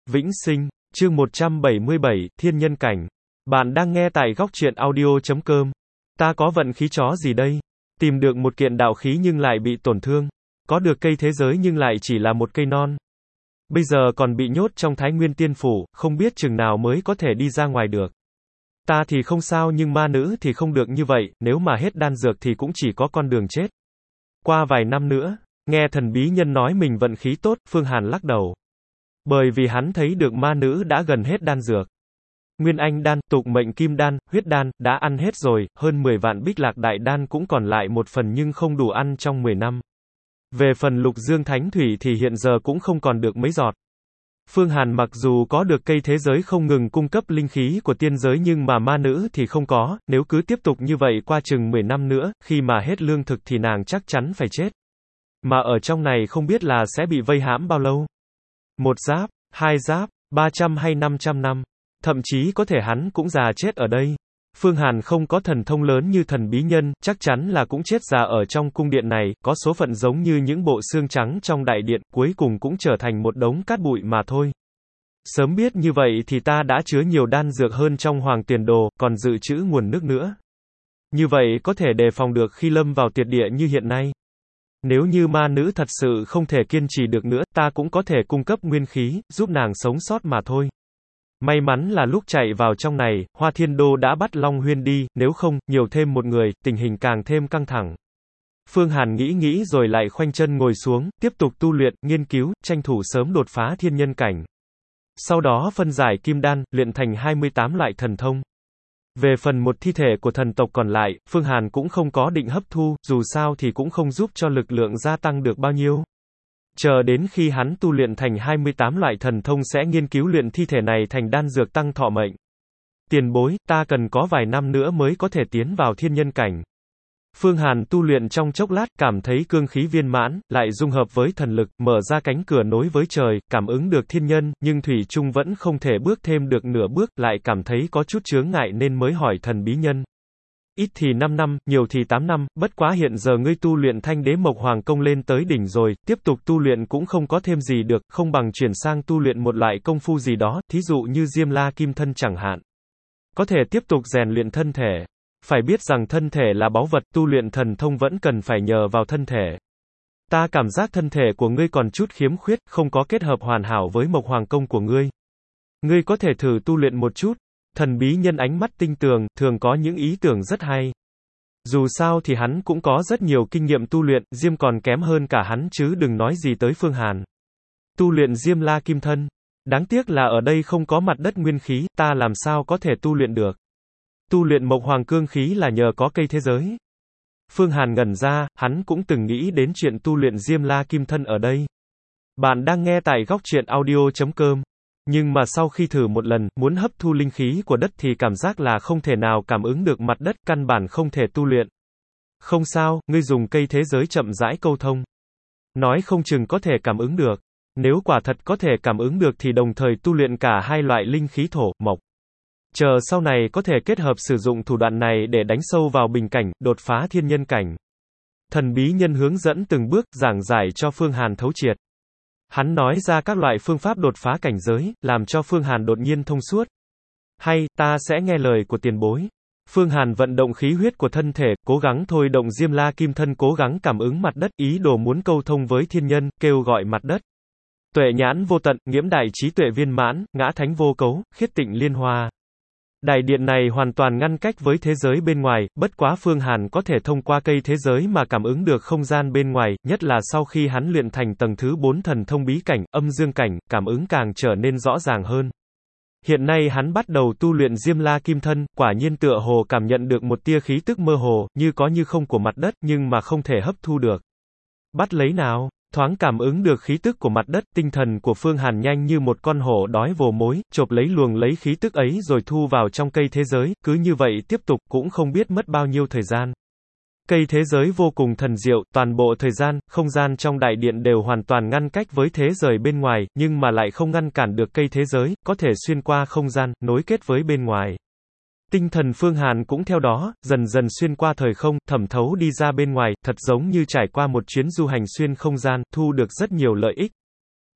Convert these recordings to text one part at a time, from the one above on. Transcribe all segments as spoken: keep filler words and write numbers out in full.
Vĩnh sinh, chương một trăm bảy mươi bảy, Thiên Nhân Cảnh. Bạn đang nghe tại góc truyện audio chấm com. Ta có vận khí chó gì đây? Tìm được một kiện đạo khí nhưng lại bị tổn thương. Có được cây thế giới nhưng lại chỉ là một cây non. Bây giờ còn bị nhốt trong Thái Nguyên Tiên Phủ, không biết chừng nào mới có thể đi ra ngoài được. Ta thì không sao nhưng ma nữ thì không được như vậy, nếu mà hết đan dược thì cũng chỉ có con đường chết. Qua vài năm nữa, nghe thần bí nhân nói mình vận khí tốt, Phương Hàn lắc đầu. Bởi vì hắn thấy được ma nữ đã gần hết đan dược. Nguyên anh đan, tục mệnh kim đan, huyết đan, đã ăn hết rồi, hơn mười vạn bích lạc đại đan cũng còn lại một phần nhưng không đủ ăn trong mười năm. Về phần lục dương thánh thủy thì hiện giờ cũng không còn được mấy giọt. Phương Hàn mặc dù có được cây thế giới không ngừng cung cấp linh khí của tiên giới nhưng mà ma nữ thì không có, nếu cứ tiếp tục như vậy qua chừng mười năm nữa, khi mà hết lương thực thì nàng chắc chắn phải chết. Mà ở trong này không biết là sẽ bị vây hãm bao lâu. Một giáp, hai giáp, ba trăm hay năm trăm năm. Thậm chí có thể hắn cũng già chết ở đây. Phương Hàn không có thần thông lớn như thần bí nhân, chắc chắn là cũng chết già ở trong cung điện này, có số phận giống như những bộ xương trắng trong đại điện, cuối cùng cũng trở thành một đống cát bụi mà thôi. Sớm biết như vậy thì ta đã chứa nhiều đan dược hơn trong hoàng tiền đồ, còn dự trữ nguồn nước nữa. Như vậy có thể đề phòng được khi lâm vào tuyệt địa như hiện nay. Nếu như ma nữ thật sự không thể kiên trì được nữa, ta cũng có thể cung cấp nguyên khí, giúp nàng sống sót mà thôi. May mắn là lúc chạy vào trong này, Hoa Thiên Đô đã bắt Long Huyên đi, nếu không, nhiều thêm một người, tình hình càng thêm căng thẳng. Phương Hàn nghĩ nghĩ rồi lại khoanh chân ngồi xuống, tiếp tục tu luyện, nghiên cứu, tranh thủ sớm đột phá thiên nhân cảnh. Sau đó phân giải kim đan, luyện thành hai mươi tám loại thần thông. Về phần một thi thể của thần tộc còn lại, Phương Hàn cũng không có định hấp thu, dù sao thì cũng không giúp cho lực lượng gia tăng được bao nhiêu. Chờ đến khi hắn tu luyện thành hai mươi tám loại thần thông sẽ nghiên cứu luyện thi thể này thành đan dược tăng thọ mệnh. Tiền bối, ta cần có vài năm nữa mới có thể tiến vào thiên nhân cảnh. Phương Hàn tu luyện trong chốc lát, cảm thấy cương khí viên mãn, lại dung hợp với thần lực, mở ra cánh cửa nối với trời, cảm ứng được thiên nhân, nhưng Thủy Trung vẫn không thể bước thêm được nửa bước, lại cảm thấy có chút chướng ngại nên mới hỏi thần bí nhân. Ít thì năm năm, nhiều thì tám năm, bất quá hiện giờ ngươi tu luyện thanh đế mộc hoàng công lên tới đỉnh rồi, tiếp tục tu luyện cũng không có thêm gì được, không bằng chuyển sang tu luyện một loại công phu gì đó, thí dụ như Diêm La Kim Thân chẳng hạn. Có thể tiếp tục rèn luyện thân thể. Phải biết rằng thân thể là báu vật, tu luyện thần thông vẫn cần phải nhờ vào thân thể. Ta cảm giác thân thể của ngươi còn chút khiếm khuyết, không có kết hợp hoàn hảo với mộc hoàng công của ngươi. Ngươi có thể thử tu luyện một chút. Thần bí nhân ánh mắt tinh tường, thường có những ý tưởng rất hay. Dù sao thì hắn cũng có rất nhiều kinh nghiệm tu luyện, Diêm còn kém hơn cả hắn chứ đừng nói gì tới Phương Hàn. Tu luyện Diêm La Kim Thân. Đáng tiếc là ở đây không có mặt đất nguyên khí, ta làm sao có thể tu luyện được. Tu luyện mộc hoàng cương khí là nhờ có cây thế giới. Phương Hàn ngẩn ra, hắn cũng từng nghĩ đến chuyện tu luyện Diêm La Kim Thân ở đây. Bạn đang nghe tại góc truyện audio chấm com. Nhưng mà sau khi thử một lần, muốn hấp thu linh khí của đất thì cảm giác là không thể nào cảm ứng được mặt đất, căn bản không thể tu luyện. Không sao, ngươi dùng cây thế giới chậm rãi câu thông. Nói không chừng có thể cảm ứng được. Nếu quả thật có thể cảm ứng được thì đồng thời tu luyện cả hai loại linh khí thổ, mộc. Chờ sau này có thể kết hợp sử dụng thủ đoạn này để đánh sâu vào bình cảnh, đột phá thiên nhân cảnh. Thần bí nhân hướng dẫn từng bước, giảng giải cho Phương Hàn thấu triệt. Hắn nói ra các loại phương pháp đột phá cảnh giới, làm cho Phương Hàn đột nhiên thông suốt. Hay, ta sẽ nghe lời của tiền bối. Phương Hàn vận động khí huyết của thân thể, cố gắng thôi động Diêm La Kim Thân, cố gắng cảm ứng mặt đất, ý đồ muốn câu thông với thiên nhân, kêu gọi mặt đất. Tuệ nhãn vô tận, nghiễm đại trí tuệ viên mãn, ngã thánh vô cấu, khiết tịnh liên hoa. Đại điện này hoàn toàn ngăn cách với thế giới bên ngoài, bất quá Phương Hàn có thể thông qua cây thế giới mà cảm ứng được không gian bên ngoài, nhất là sau khi hắn luyện thành tầng thứ bốn thần thông bí cảnh, âm dương cảnh, cảm ứng càng trở nên rõ ràng hơn. Hiện nay hắn bắt đầu tu luyện Diêm La Kim Thân, quả nhiên tựa hồ cảm nhận được một tia khí tức mơ hồ, như có như không của mặt đất, nhưng mà không thể hấp thu được. Bắt lấy nào? Thoáng cảm ứng được khí tức của mặt đất, tinh thần của Phương Hàn nhanh như một con hổ đói vồ mối, chộp lấy luồng lấy khí tức ấy rồi thu vào trong cây thế giới, cứ như vậy tiếp tục, cũng không biết mất bao nhiêu thời gian. Cây thế giới vô cùng thần diệu, toàn bộ thời gian, không gian trong đại điện đều hoàn toàn ngăn cách với thế giới bên ngoài, nhưng mà lại không ngăn cản được cây thế giới, có thể xuyên qua không gian, nối kết với bên ngoài. Tinh thần Phương Hàn cũng theo đó, dần dần xuyên qua thời không, thẩm thấu đi ra bên ngoài, thật giống như trải qua một chuyến du hành xuyên không gian, thu được rất nhiều lợi ích.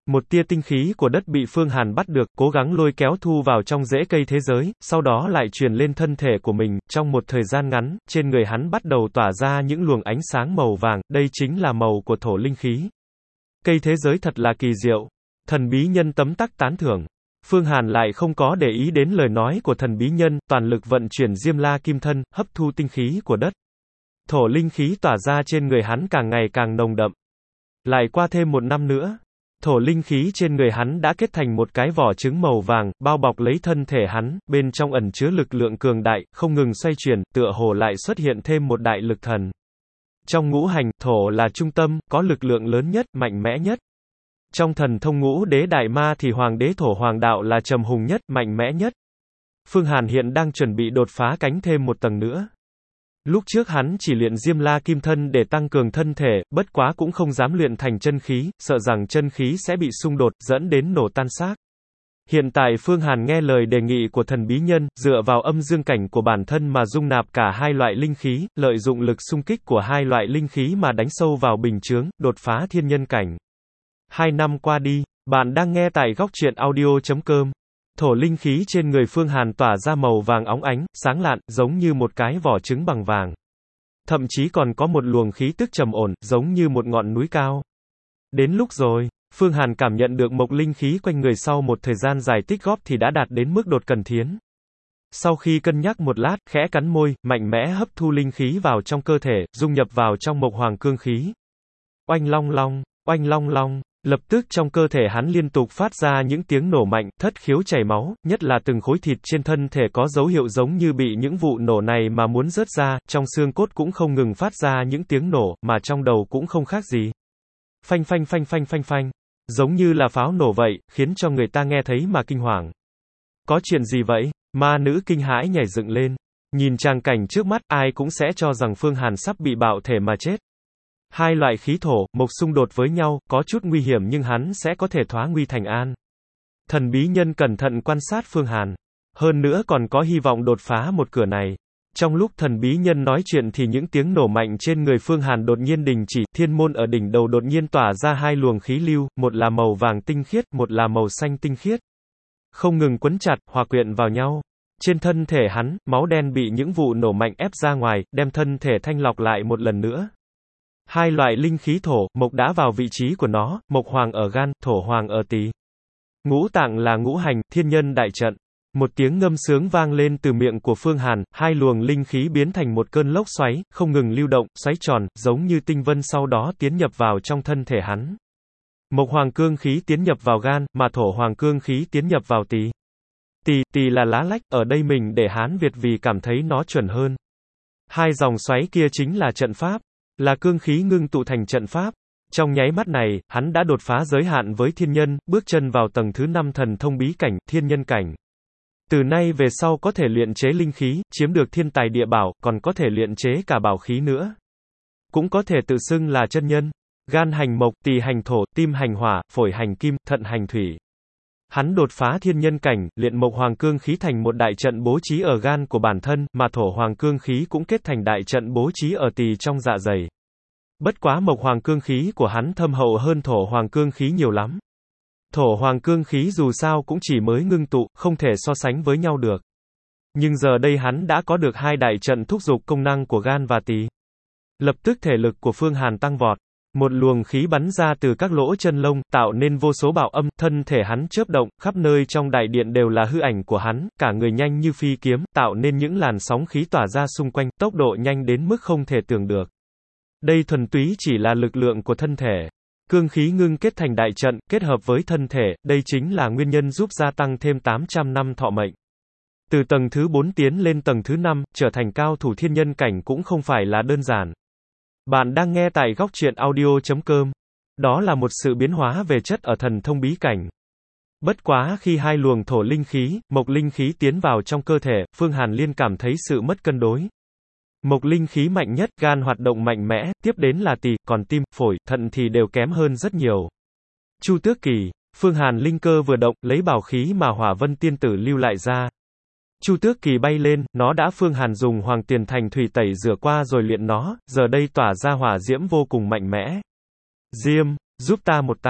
Một tia tinh khí của đất bị Phương Hàn bắt được, cố gắng lôi kéo thu vào trong rễ cây thế giới, sau đó lại truyền lên thân thể của mình, trong một thời gian ngắn, trên người hắn bắt đầu tỏa ra những luồng ánh sáng màu vàng, đây chính là màu của thổ linh khí. Cây thế giới thật là kỳ diệu. Thần bí nhân tấm tắc tán thưởng. Phương Hàn lại không có để ý đến lời nói của thần bí nhân, toàn lực vận chuyển Diêm La Kim Thân, hấp thu tinh khí của đất. Thổ linh khí tỏa ra trên người hắn càng ngày càng nồng đậm. Lại qua thêm một năm nữa, thổ linh khí trên người hắn đã kết thành một cái vỏ trứng màu vàng, bao bọc lấy thân thể hắn, bên trong ẩn chứa lực lượng cường đại, không ngừng xoay chuyển, tựa hồ lại xuất hiện thêm một đại lực thần. Trong ngũ hành, thổ là trung tâm, có lực lượng lớn nhất, mạnh mẽ nhất. Trong thần thông ngũ đế đại ma thì hoàng đế thổ hoàng đạo là trầm hùng nhất, mạnh mẽ nhất. Phương Hàn hiện đang chuẩn bị đột phá cánh thêm một tầng nữa. Lúc trước hắn chỉ luyện Diêm La Kim Thân để tăng cường thân thể, bất quá cũng không dám luyện thành chân khí, sợ rằng chân khí sẽ bị xung đột, dẫn đến nổ tan xác. Hiện tại Phương Hàn nghe lời đề nghị của thần bí nhân, dựa vào âm dương cảnh của bản thân mà dung nạp cả hai loại linh khí, lợi dụng lực xung kích của hai loại linh khí mà đánh sâu vào bình chướng, đột phá thiên nhân cảnh. Hai năm qua đi, bạn đang nghe tại góc truyện audio chấm com. Thổ linh khí trên người Phương Hàn tỏa ra màu vàng óng ánh, sáng lạn, giống như một cái vỏ trứng bằng vàng. Thậm chí còn có một luồng khí tức trầm ổn, giống như một ngọn núi cao. Đến lúc rồi, Phương Hàn cảm nhận được mộc linh khí quanh người sau một thời gian dài tích góp thì đã đạt đến mức đột cần thiến. Sau khi cân nhắc một lát, khẽ cắn môi, mạnh mẽ hấp thu linh khí vào trong cơ thể, dung nhập vào trong mộc hoàng cương khí. Oanh long long, oanh long long. Lập tức trong cơ thể hắn liên tục phát ra những tiếng nổ mạnh, thất khiếu chảy máu, nhất là từng khối thịt trên thân thể có dấu hiệu giống như bị những vụ nổ này mà muốn rớt ra, trong xương cốt cũng không ngừng phát ra những tiếng nổ, mà trong đầu cũng không khác gì. Phanh phanh phanh phanh phanh phanh, giống như là pháo nổ vậy, khiến cho người ta nghe thấy mà kinh hoàng. Có chuyện gì vậy? Ma nữ kinh hãi nhảy dựng lên. Nhìn tràng cảnh trước mắt, ai cũng sẽ cho rằng Phương Hàn sắp bị bạo thể mà chết. Hai loại khí thổ, mộc xung đột với nhau, có chút nguy hiểm nhưng hắn sẽ có thể thoá nguy thành an. Thần bí nhân cẩn thận quan sát Phương Hàn. Hơn nữa còn có hy vọng đột phá một cửa này. Trong lúc thần bí nhân nói chuyện thì những tiếng nổ mạnh trên người Phương Hàn đột nhiên đình chỉ, thiên môn ở đỉnh đầu đột nhiên tỏa ra hai luồng khí lưu, một là màu vàng tinh khiết, một là màu xanh tinh khiết. Không ngừng quấn chặt, hòa quyện vào nhau. Trên thân thể hắn, máu đen bị những vụ nổ mạnh ép ra ngoài, đem thân thể thanh lọc lại một lần nữa. Hai loại linh khí thổ, mộc đã vào vị trí của nó, mộc hoàng ở gan, thổ hoàng ở tỳ. Ngũ tạng là ngũ hành, thiên nhân đại trận. Một tiếng ngâm sướng vang lên từ miệng của Phương Hàn, hai luồng linh khí biến thành một cơn lốc xoáy, không ngừng lưu động, xoáy tròn, giống như tinh vân sau đó tiến nhập vào trong thân thể hắn. Mộc hoàng cương khí tiến nhập vào gan, mà thổ hoàng cương khí tiến nhập vào tỳ. Tỳ, tỳ là lá lách, ở đây mình để Hán Việt vì cảm thấy nó chuẩn hơn. Hai dòng xoáy kia chính là trận pháp. Là cương khí ngưng tụ thành trận pháp. Trong nháy mắt này, hắn đã đột phá giới hạn với thiên nhân, bước chân vào tầng thứ năm thần thông bí cảnh, thiên nhân cảnh. Từ nay về sau có thể luyện chế linh khí, chiếm được thiên tài địa bảo, còn có thể luyện chế cả bảo khí nữa. Cũng có thể tự xưng là chân nhân. Gan hành mộc, tỳ hành thổ, tim hành hỏa, phổi hành kim, thận hành thủy. Hắn đột phá thiên nhân cảnh, luyện mộc hoàng cương khí thành một đại trận bố trí ở gan của bản thân, mà thổ hoàng cương khí cũng kết thành đại trận bố trí ở tỳ trong dạ dày. Bất quá mộc hoàng cương khí của hắn thâm hậu hơn thổ hoàng cương khí nhiều lắm. Thổ hoàng cương khí dù sao cũng chỉ mới ngưng tụ, không thể so sánh với nhau được. Nhưng giờ đây hắn đã có được hai đại trận thúc giục công năng của gan và tỳ. Lập tức thể lực của Phương Hàn tăng vọt. Một luồng khí bắn ra từ các lỗ chân lông, tạo nên vô số bạo âm, thân thể hắn chớp động, khắp nơi trong đại điện đều là hư ảnh của hắn, cả người nhanh như phi kiếm, tạo nên những làn sóng khí tỏa ra xung quanh, tốc độ nhanh đến mức không thể tưởng được. Đây thuần túy chỉ là lực lượng của thân thể. Cương khí ngưng kết thành đại trận, kết hợp với thân thể, đây chính là nguyên nhân giúp gia tăng thêm tám trăm năm thọ mệnh. Từ tầng thứ bốn tiến lên tầng thứ năm, trở thành cao thủ thiên nhân cảnh cũng không phải là đơn giản. Bạn đang nghe tại góc truyện audio chấm com. Đó là một sự biến hóa về chất ở thần thông bí cảnh. Bất quá khi hai luồng thổ linh khí, mộc linh khí tiến vào trong cơ thể, Phương Hàn Liên cảm thấy sự mất cân đối. Mộc linh khí mạnh nhất, gan hoạt động mạnh mẽ, tiếp đến là tỳ, còn tim, phổi, thận thì đều kém hơn rất nhiều. Chu Tước Kỳ, Phương Hàn linh cơ vừa động, lấy bảo khí mà Hỏa Vân Tiên Tử lưu lại ra. Chu Tước Kỳ bay lên, nó đã Phương Hàn dùng Hoàng Tiền Thành thủy tẩy rửa qua rồi luyện nó, giờ đây tỏa ra hỏa diễm vô cùng mạnh mẽ. Diêm, giúp ta một tay.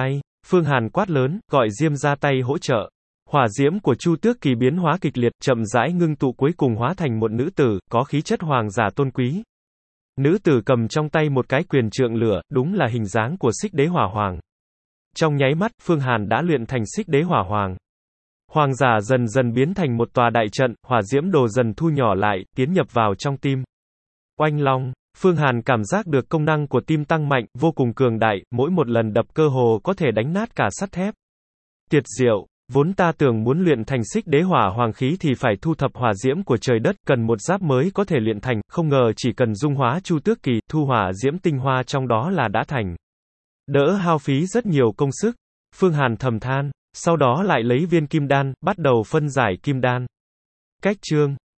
Phương Hàn quát lớn, gọi Diêm ra tay hỗ trợ. Hỏa diễm của Chu Tước Kỳ biến hóa kịch liệt, chậm rãi ngưng tụ cuối cùng hóa thành một nữ tử, có khí chất hoàng giả tôn quý. Nữ tử cầm trong tay một cái quyền trượng lửa, đúng là hình dáng của Xích Đế Hỏa Hoàng. Trong nháy mắt, Phương Hàn đã luyện thành Xích Đế Hỏa Hoàng. Hoàng giả dần dần biến thành một tòa đại trận, hỏa diễm đồ dần thu nhỏ lại, tiến nhập vào trong tim. Oanh long, Phương Hàn cảm giác được công năng của tim tăng mạnh, vô cùng cường đại, mỗi một lần đập cơ hồ có thể đánh nát cả sắt thép. Tuyệt diệu, vốn ta tưởng muốn luyện thành Xích Đế Hỏa Hoàng khí thì phải thu thập hỏa diễm của trời đất, cần một giáp mới có thể luyện thành, không ngờ chỉ cần dung hóa Chu Tước Kỳ, thu hỏa diễm tinh hoa trong đó là đã thành. Đỡ hao phí rất nhiều công sức. Phương Hàn thầm than, sau đó lại lấy viên kim đan, bắt đầu phân giải kim đan. Cách chương